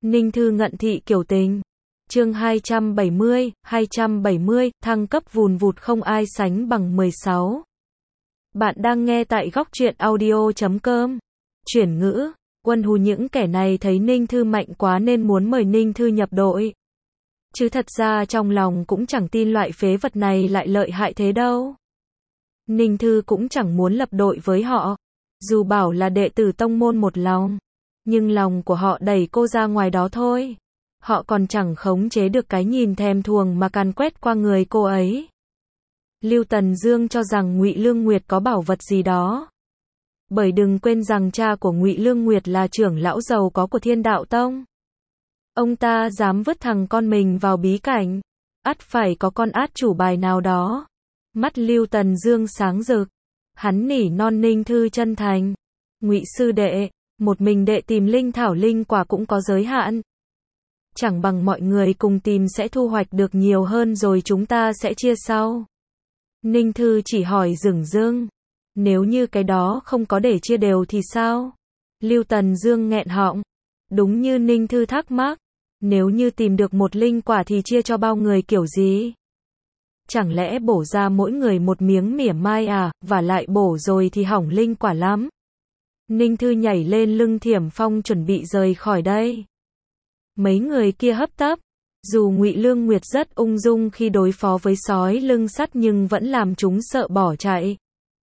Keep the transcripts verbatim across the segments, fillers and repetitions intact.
Ninh Thư ngận thị kiểu tình. Chương hai trăm bảy mươi, hai trăm bảy mươi, thăng cấp vùn vụt không ai sánh bằng mười sáu. Bạn đang nghe tại góc truyện audio chấm com. Chuyển ngữ, Quân hù những kẻ này thấy Ninh Thư mạnh quá nên muốn mời Ninh Thư nhập đội. Chứ thật ra trong lòng cũng chẳng tin loại phế vật này lại lợi hại thế đâu. Ninh Thư cũng chẳng muốn lập đội với họ. Dù bảo là đệ tử tông môn một lòng, nhưng lòng của họ đẩy cô ra ngoài đó thôi. Họ còn chẳng khống chế được cái nhìn thèm thuồng mà càn quét qua người cô ấy. Lưu Tần Dương cho rằng Ngụy Lương Nguyệt có bảo vật gì đó. Bởi đừng quên rằng cha của Ngụy Lương Nguyệt là trưởng lão giàu có của Thiên Đạo Tông. Ông ta dám vứt thằng con mình vào bí cảnh, ắt phải có con át chủ bài nào đó. Mắt Lưu Tần Dương sáng rực, hắn nỉ non Ninh Thư chân thành. Ngụy sư đệ, một mình đệ tìm linh thảo linh quả cũng có giới hạn. Chẳng bằng mọi người cùng tìm sẽ thu hoạch được nhiều hơn rồi chúng ta sẽ chia sau. Ninh Thư chỉ hỏi dửng dưng, nếu như cái đó không có để chia đều thì sao? Lưu Tần Dương nghẹn họng, đúng như Ninh Thư thắc mắc, nếu như tìm được một linh quả thì chia cho bao người kiểu gì? Chẳng lẽ bổ ra mỗi người một miếng mỉa mai à, và lại bổ rồi thì hỏng linh quả lắm. Ninh Thư nhảy lên lưng Thiểm Phong chuẩn bị rời khỏi đây. Mấy người kia hấp tấp, dù Ngụy Lương Nguyệt rất ung dung khi đối phó với sói lưng sắt nhưng vẫn làm chúng sợ bỏ chạy.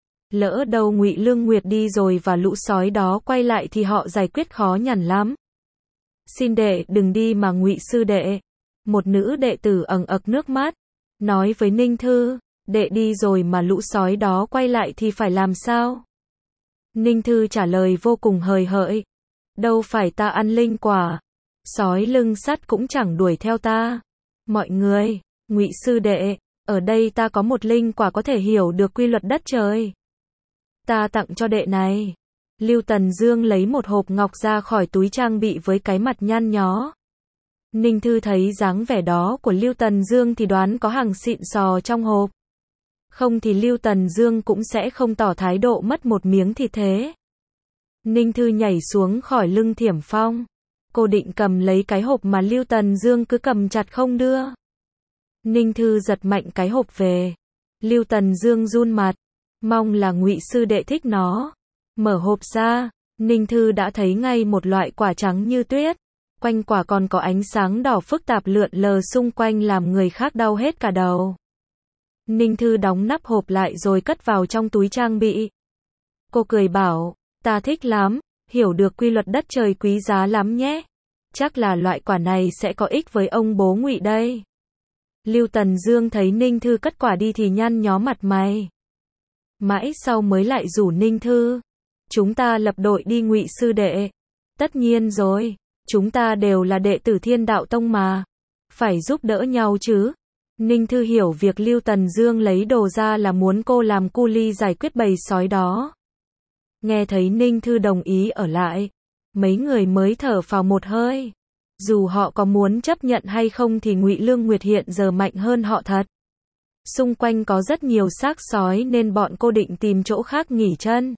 Lỡ đâu Ngụy Lương Nguyệt đi rồi và lũ sói đó quay lại thì họ giải quyết khó nhằn lắm. Xin đệ đừng đi mà Ngụy sư đệ. Một nữ đệ tử ẩn ực nước mắt, nói với Ninh Thư, đệ đi rồi mà lũ sói đó quay lại thì phải làm sao? Ninh Thư trả lời vô cùng hời hợt, đâu phải ta ăn linh quả, sói lưng sắt cũng chẳng đuổi theo ta. Mọi người, Ngụy sư đệ, ở đây ta có một linh quả có thể hiểu được quy luật đất trời. Ta tặng cho đệ này. Lưu Tần Dương lấy một hộp ngọc ra khỏi túi trang bị với cái mặt nhăn nhó. Ninh Thư thấy dáng vẻ đó của Lưu Tần Dương thì đoán có hàng xịn sò trong hộp. Không thì Lưu Tần Dương cũng sẽ không tỏ thái độ mất một miếng thịt thế. Ninh Thư nhảy xuống khỏi lưng Thiểm Phong. Cô định cầm lấy cái hộp mà Lưu Tần Dương cứ cầm chặt không đưa. Ninh Thư giật mạnh cái hộp về. Lưu Tần Dương run mặt, mong là Ngụy sư đệ thích nó. Mở hộp ra, Ninh Thư đã thấy ngay một loại quả trắng như tuyết. Quanh quả còn có ánh sáng đỏ phức tạp lượn lờ xung quanh làm người khác đau hết cả đầu. Ninh Thư đóng nắp hộp lại rồi cất vào trong túi trang bị. Cô cười bảo, ta thích lắm, hiểu được quy luật đất trời quý giá lắm nhé. Chắc là loại quả này sẽ có ích với ông bố Ngụy đây. Lưu Tần Dương thấy Ninh Thư cất quả đi thì nhăn nhó mặt mày. Mãi sau mới lại rủ Ninh Thư, chúng ta lập đội đi Ngụy sư đệ. Tất nhiên rồi, chúng ta đều là đệ tử Thiên Đạo Tông mà, phải giúp đỡ nhau chứ. Ninh Thư hiểu việc Lưu Tần Dương lấy đồ ra là muốn cô làm cu li giải quyết bầy sói đó. Nghe thấy Ninh Thư đồng ý ở lại, mấy người mới thở phào một hơi. Dù họ có muốn chấp nhận hay không thì Ngụy Lương Nguyệt hiện giờ mạnh hơn họ thật. Xung quanh có rất nhiều xác sói nên bọn cô định tìm chỗ khác nghỉ chân.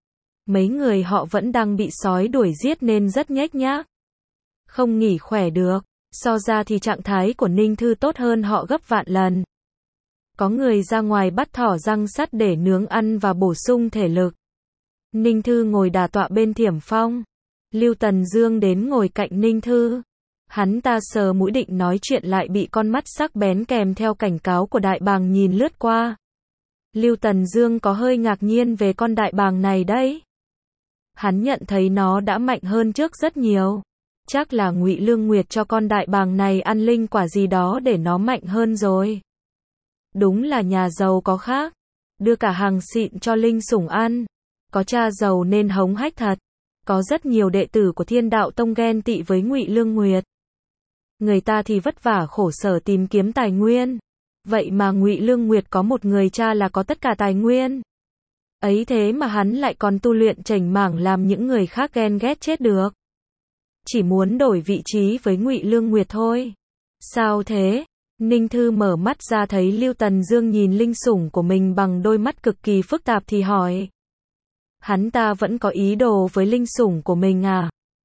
Mấy người họ vẫn đang bị sói đuổi giết nên rất nhếch nhác. Không nghỉ khỏe được, so ra thì trạng thái của Ninh Thư tốt hơn họ gấp vạn lần. Có người ra ngoài bắt thỏ răng sắt để nướng ăn và bổ sung thể lực. Ninh Thư ngồi đả tọa bên Thiểm Phong. Lưu Tần Dương đến ngồi cạnh Ninh Thư. Hắn ta sờ mũi định nói chuyện lại bị con mắt sắc bén kèm theo cảnh cáo của đại bàng nhìn lướt qua. Lưu Tần Dương có hơi ngạc nhiên về con đại bàng này đấy. Hắn nhận thấy nó đã mạnh hơn trước rất nhiều. Chắc là Ngụy Lương Nguyệt cho con đại bàng này ăn linh quả gì đó để nó mạnh hơn rồi. Đúng là nhà giàu có khác, đưa cả hàng xịn cho linh sủng ăn. Có cha giàu nên hống hách thật. Có rất nhiều đệ tử của Thiên Đạo Tông ghen tị với Ngụy Lương Nguyệt. Người ta thì vất vả khổ sở tìm kiếm tài nguyên. Vậy mà Ngụy Lương Nguyệt có một người cha là có tất cả tài nguyên. Ấy thế mà hắn lại còn tu luyện chảnh mảng làm những người khác ghen ghét chết được. Chỉ muốn đổi vị trí với Ngụy Lương Nguyệt thôi. Sao thế? Ninh Thư mở mắt ra thấy Lưu Tần Dương nhìn linh sủng của mình bằng đôi mắt cực kỳ phức tạp thì hỏi. Hắn ta vẫn có ý đồ với linh sủng của mình à?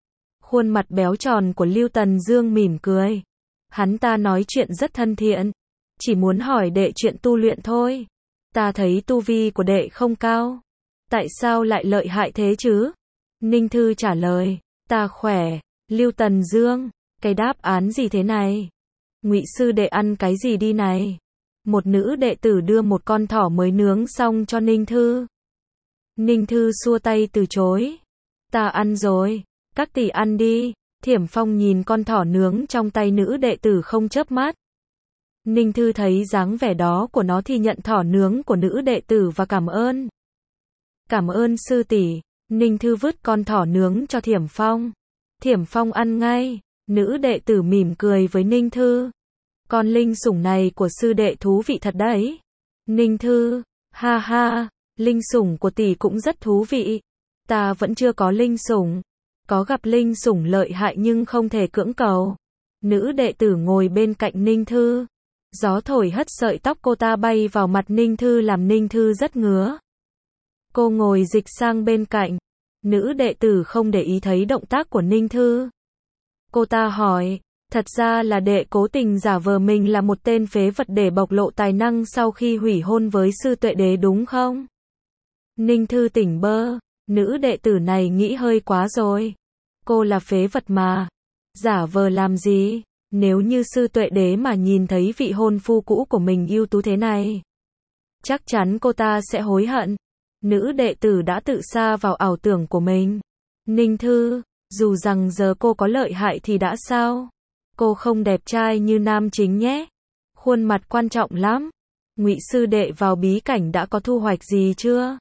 Khuôn mặt béo tròn của Lưu Tần Dương mỉm cười. Hắn ta nói chuyện rất thân thiện. Chỉ muốn hỏi đệ chuyện tu luyện thôi. Ta thấy tu vi của đệ không cao. Tại sao lại lợi hại thế chứ? Ninh Thư trả lời. Ta khỏe. Lưu Tần Dương. Cái đáp án gì thế này? Ngụy sư đệ ăn cái gì đi này? Một nữ đệ tử đưa một con thỏ mới nướng xong cho Ninh Thư. Ninh Thư xua tay từ chối. Ta ăn rồi. Các tỷ ăn đi. Thiểm Phong nhìn con thỏ nướng trong tay nữ đệ tử không chớp mắt. Ninh Thư thấy dáng vẻ đó của nó thì nhận thỏ nướng của nữ đệ tử và cảm ơn. Cảm ơn sư tỷ. Ninh Thư vứt con thỏ nướng cho Thiểm Phong. Thiểm Phong ăn ngay. Nữ đệ tử mỉm cười với Ninh Thư. Con linh sủng này của sư đệ thú vị thật đấy. Ninh Thư. Ha ha. Linh sủng của tỷ cũng rất thú vị. Ta vẫn chưa có linh sủng. Có gặp linh sủng lợi hại nhưng không thể cưỡng cầu. Nữ đệ tử ngồi bên cạnh Ninh Thư. Gió thổi hất sợi tóc cô ta bay vào mặt Ninh Thư làm Ninh Thư rất ngứa. Cô ngồi dịch sang bên cạnh. Nữ đệ tử không để ý thấy động tác của Ninh Thư. Cô ta hỏi, thật ra là đệ cố tình giả vờ mình là một tên phế vật để bộc lộ tài năng sau khi hủy hôn với sư tuệ đế đúng không? Ninh Thư tỉnh bơ, nữ đệ tử này nghĩ hơi quá rồi. Cô là phế vật mà. Giả vờ làm gì? Nếu như sư tuệ đế mà nhìn thấy vị hôn phu cũ của mình ưu tú thế này, chắc chắn cô ta sẽ hối hận. Nữ đệ tử đã tự sa vào ảo tưởng của mình. Ninh Thư, dù rằng giờ cô có lợi hại thì đã sao? Cô không đẹp trai như nam chính nhé. Khuôn mặt quan trọng lắm. Ngụy sư đệ vào bí cảnh đã có thu hoạch gì chưa?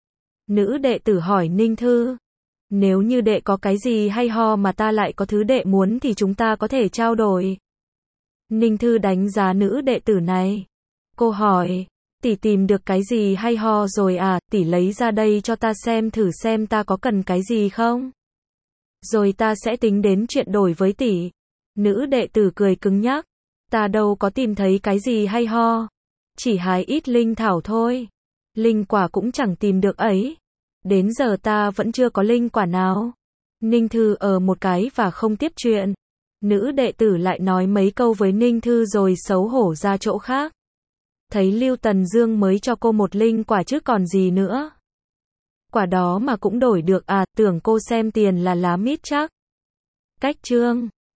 Nữ đệ tử hỏi Ninh Thư. Nếu như đệ có cái gì hay ho mà ta lại có thứ đệ muốn thì chúng ta có thể trao đổi. Ninh Thư đánh giá nữ đệ tử này. Cô hỏi, tỷ tìm được cái gì hay ho rồi à, tỷ lấy ra đây cho ta xem thử xem ta có cần cái gì không? Rồi ta sẽ tính đến chuyện đổi với tỷ. Nữ đệ tử cười cứng nhắc. Ta đâu có tìm thấy cái gì hay ho. Chỉ hái ít linh thảo thôi. Linh quả cũng chẳng tìm được ấy. Đến giờ ta vẫn chưa có linh quả nào. Ninh Thư ở một cái và không tiếp chuyện. Nữ đệ tử lại nói mấy câu với Ninh Thư rồi xấu hổ ra chỗ khác. Thấy Lưu Tần Dương mới cho cô một linh quả chứ còn gì nữa. Quả đó mà cũng đổi được à, tưởng cô xem tiền là lá mít chắc. Cách chương